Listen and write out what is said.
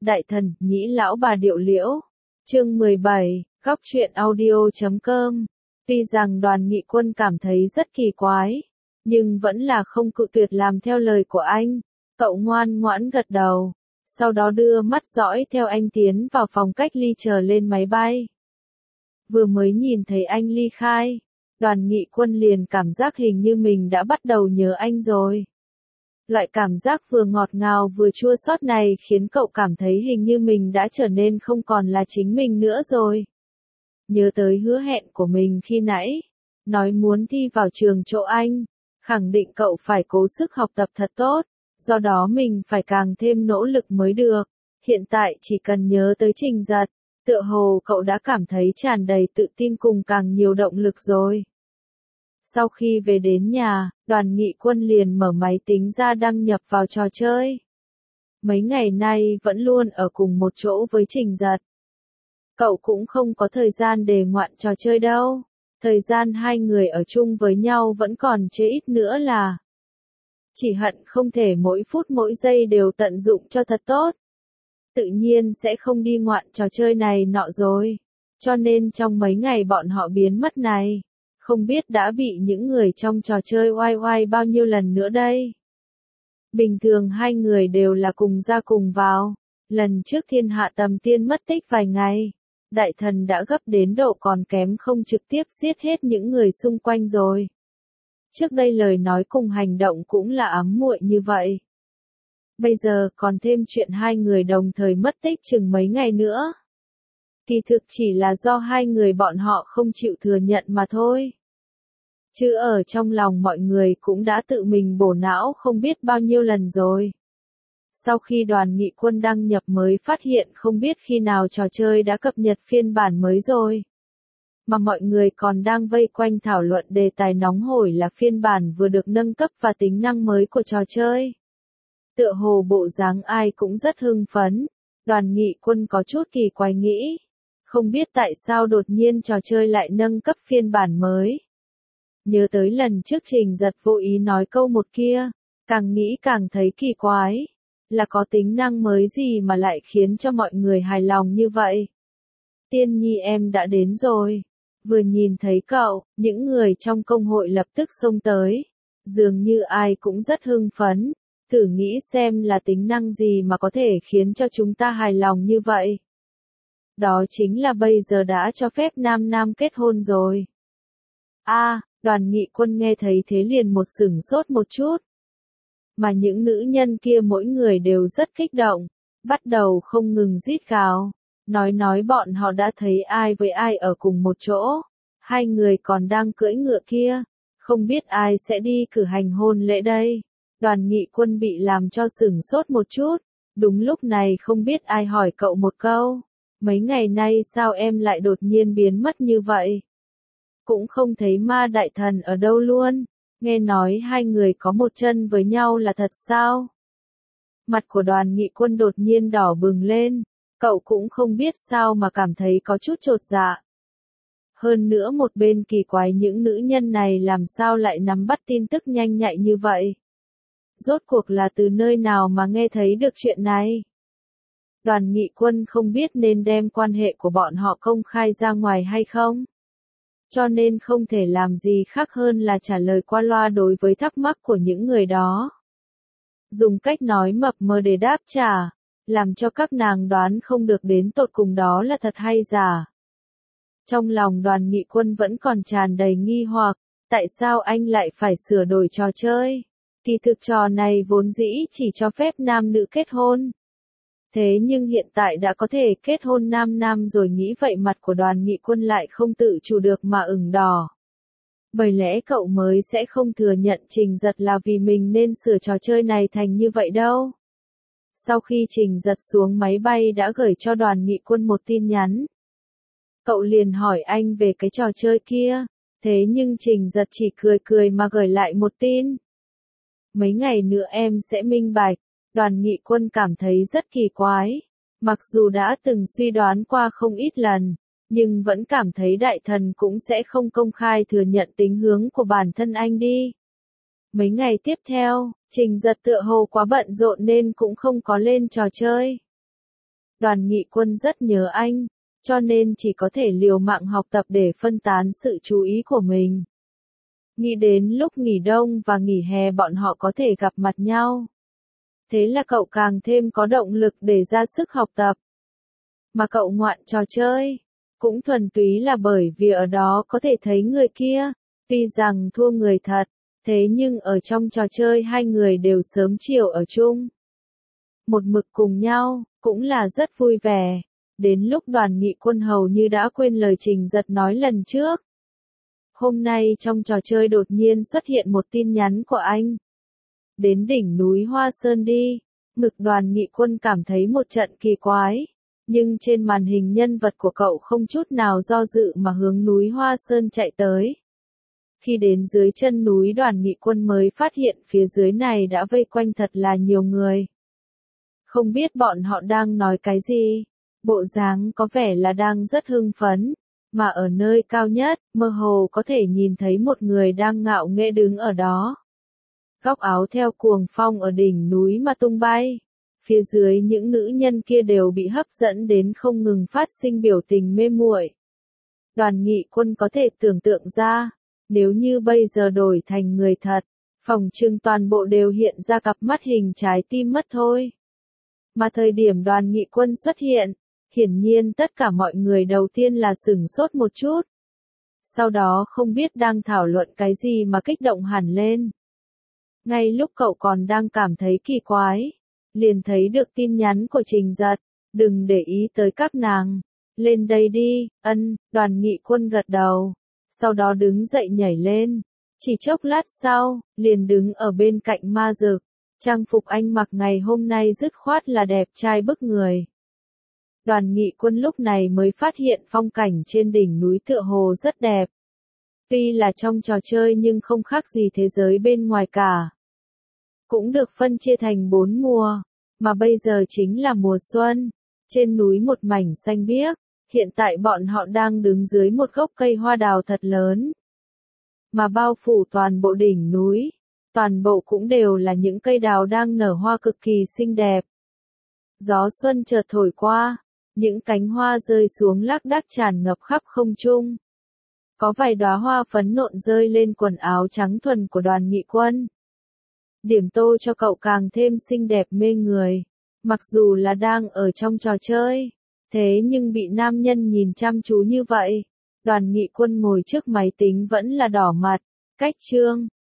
Đại thần, nhĩ lão bà điệu liễu. Chương 17, góc truyện audio.com. Tuy rằng Đoàn Nghị Quân cảm thấy rất kỳ quái, nhưng vẫn là không cự tuyệt làm theo lời của anh. Cậu ngoan ngoãn gật đầu, sau đó đưa mắt dõi theo anh tiến vào phòng cách ly chờ lên máy bay. Vừa mới nhìn thấy anh ly khai, Đoàn Nghị Quân liền cảm giác hình như mình đã bắt đầu nhớ anh rồi. Loại cảm giác vừa ngọt ngào vừa chua xót này khiến cậu cảm thấy hình như mình đã trở nên không còn là chính mình nữa rồi. Nhớ tới hứa hẹn của mình khi nãy, nói muốn thi vào trường chỗ anh, khẳng định cậu phải cố sức học tập thật tốt, do đó mình phải càng thêm nỗ lực mới được. Hiện tại chỉ cần nhớ tới Trình Giật, tựa hồ cậu đã cảm thấy tràn đầy tự tin cùng càng nhiều động lực rồi. Sau khi về đến nhà, Đoàn Nghị Quân liền mở máy tính ra đăng nhập vào trò chơi. Mấy ngày nay vẫn luôn ở cùng một chỗ với Trình Giật. Cậu cũng không có thời gian để ngoạn trò chơi đâu. Thời gian hai người ở chung với nhau vẫn còn chế ít nữa là. Chỉ hận không thể mỗi phút mỗi giây đều tận dụng cho thật tốt. Tự nhiên sẽ không đi ngoạn trò chơi này nọ rồi. Cho nên trong mấy ngày bọn họ biến mất này, không biết đã bị những người trong trò chơi oai oai bao nhiêu lần nữa đây. Bình thường hai người đều là cùng ra cùng vào. Lần trước Thiên Hạ Tầm Tiên mất tích vài ngày, Đại Thần đã gấp đến độ còn kém không trực tiếp giết hết những người xung quanh rồi. Trước đây lời nói cùng hành động cũng là ám muội như vậy. Bây giờ còn thêm chuyện hai người đồng thời mất tích chừng mấy ngày nữa. Kỳ thực chỉ là do hai người bọn họ không chịu thừa nhận mà thôi. Chứ ở trong lòng mọi người cũng đã tự mình bổ não không biết bao nhiêu lần rồi. Sau khi Đoàn Nghị Quân đăng nhập mới phát hiện không biết khi nào trò chơi đã cập nhật phiên bản mới rồi. Mà mọi người còn đang vây quanh thảo luận đề tài nóng hổi là phiên bản vừa được nâng cấp và tính năng mới của trò chơi. Tựa hồ bộ dáng ai cũng rất hưng phấn. Đoàn Nghị Quân có chút kỳ quái nghĩ. Không biết tại sao đột nhiên trò chơi lại nâng cấp phiên bản mới. Nhớ tới lần trước Trình Giật vô ý nói câu một kia, càng nghĩ càng thấy kỳ quái. Là có tính năng mới gì mà lại khiến cho mọi người hài lòng như vậy? Tiên Nhi em đã đến rồi. Vừa nhìn thấy cậu, những người trong công hội lập tức xông tới. Dường như ai cũng rất hưng phấn. Thử nghĩ xem là tính năng gì mà có thể khiến cho chúng ta hài lòng như vậy. Đó chính là bây giờ đã cho phép nam nam kết hôn rồi. Đoàn Nghị Quân nghe thấy thế liền một sửng sốt một chút. Mà những nữ nhân kia mỗi người đều rất kích động, bắt đầu không ngừng rít gào, nói bọn họ đã thấy ai với ai ở cùng một chỗ, hai người còn đang cưỡi ngựa kia, không biết ai sẽ đi cử hành hôn lễ đây. Đoàn Nghị Quân bị làm cho sửng sốt một chút, đúng lúc này không biết ai hỏi cậu một câu, mấy ngày nay sao em lại đột nhiên biến mất như vậy? Cũng không thấy Ma Đại Thần ở đâu luôn. Nghe nói hai người có một chân với nhau là thật sao? Mặt của Đoàn Nghị Quân đột nhiên đỏ bừng lên, cậu cũng không biết sao mà cảm thấy có chút chột dạ. Hơn nữa một bên kỳ quái những nữ nhân này làm sao lại nắm bắt tin tức nhanh nhạy như vậy? Rốt cuộc là từ nơi nào mà nghe thấy được chuyện này? Đoàn Nghị Quân không biết nên đem quan hệ của bọn họ công khai ra ngoài hay không? Cho nên không thể làm gì khác hơn là trả lời qua loa đối với thắc mắc của những người đó. Dùng cách nói mập mờ để đáp trả, làm cho các nàng đoán không được đến tột cùng đó là thật hay giả. Trong lòng Đoàn Nghị Quân vẫn còn tràn đầy nghi hoặc, tại sao anh lại phải sửa đổi trò chơi? Kỳ thực trò này vốn dĩ chỉ cho phép nam nữ kết hôn. Thế nhưng hiện tại đã có thể kết hôn nam nam rồi, nghĩ vậy mặt của Đoàn Nghị Quân lại không tự chủ được mà ửng đỏ. Bởi lẽ cậu mới sẽ không thừa nhận Trình Giật là vì mình nên sửa trò chơi này thành như vậy đâu. Sau khi Trình Giật xuống máy bay đã gửi cho Đoàn Nghị Quân một tin nhắn. Cậu liền hỏi anh về cái trò chơi kia, thế nhưng Trình Giật chỉ cười cười mà gửi lại một tin. Mấy ngày nữa em sẽ minh bạch. Đoàn Nghị Quân cảm thấy rất kỳ quái, mặc dù đã từng suy đoán qua không ít lần, nhưng vẫn cảm thấy Đại Thần cũng sẽ không công khai thừa nhận tính hướng của bản thân anh đi. Mấy ngày tiếp theo, Trình Giật tựa hồ quá bận rộn nên cũng không có lên trò chơi. Đoàn Nghị Quân rất nhớ anh, cho nên chỉ có thể liều mạng học tập để phân tán sự chú ý của mình. Nghĩ đến lúc nghỉ đông và nghỉ hè bọn họ có thể gặp mặt nhau. Thế là cậu càng thêm có động lực để ra sức học tập. Mà cậu ngoạn trò chơi, cũng thuần túy là bởi vì ở đó có thể thấy người kia, tuy rằng thua người thật, thế nhưng ở trong trò chơi hai người đều sớm chiều ở chung. Một mực cùng nhau, cũng là rất vui vẻ. Đến lúc Đoàn Nghị Quân hầu như đã quên lời Trình Giật nói lần trước. Hôm nay trong trò chơi đột nhiên xuất hiện một tin nhắn của anh. Đến đỉnh núi Hoa Sơn đi. Ngực Đoàn Nghị Quân cảm thấy một trận kỳ quái. Nhưng trên màn hình nhân vật của cậu không chút nào do dự mà hướng núi Hoa Sơn chạy tới. Khi đến dưới chân núi Đoàn Nghị Quân mới phát hiện phía dưới này đã vây quanh thật là nhiều người. Không biết bọn họ đang nói cái gì. Bộ dáng có vẻ là đang rất hưng phấn. Mà ở nơi cao nhất, mơ hồ có thể nhìn thấy một người đang ngạo nghễ đứng ở đó. Góc áo theo cuồng phong ở đỉnh núi mà tung bay. Phía dưới những nữ nhân kia đều bị hấp dẫn đến không ngừng phát sinh biểu tình mê muội. Đoàn Nghị Quân có thể tưởng tượng ra, nếu như bây giờ đổi thành người thật, phòng trưng toàn bộ đều hiện ra cặp mắt hình trái tim mất thôi. Mà thời điểm Đoàn Nghị Quân xuất hiện, hiển nhiên tất cả mọi người đầu tiên là sửng sốt một chút. Sau đó không biết đang thảo luận cái gì mà kích động hẳn lên. Ngay lúc cậu còn đang cảm thấy kỳ quái, liền thấy được tin nhắn của Trình Giật, đừng để ý tới các nàng, lên đây đi, Đoàn Nghị Quân gật đầu, sau đó đứng dậy nhảy lên, chỉ chốc lát sau, liền đứng ở bên cạnh Ma Dực, trang phục anh mặc ngày hôm nay dứt khoát là đẹp trai bức người. Đoàn Nghị Quân lúc này mới phát hiện phong cảnh trên đỉnh núi tựa hồ rất đẹp. Tuy là trong trò chơi nhưng không khác gì thế giới bên ngoài cả. Cũng được phân chia thành 4 mùa, mà bây giờ chính là mùa xuân. Trên núi một mảnh xanh biếc, hiện tại bọn họ đang đứng dưới một gốc cây hoa đào thật lớn. Mà bao phủ toàn bộ đỉnh núi, toàn bộ cũng đều là những cây đào đang nở hoa cực kỳ xinh đẹp. Gió xuân chợt thổi qua, những cánh hoa rơi xuống lác đác tràn ngập khắp không trung. Có vài đóa hoa phấn nộn rơi lên quần áo trắng thuần của Đoàn Nghị Quân. Điểm tô cho cậu càng thêm xinh đẹp mê người. Mặc dù là đang ở trong trò chơi, thế nhưng bị nam nhân nhìn chăm chú như vậy, Đoàn Nghị Quân ngồi trước máy tính vẫn là đỏ mặt. Cách chương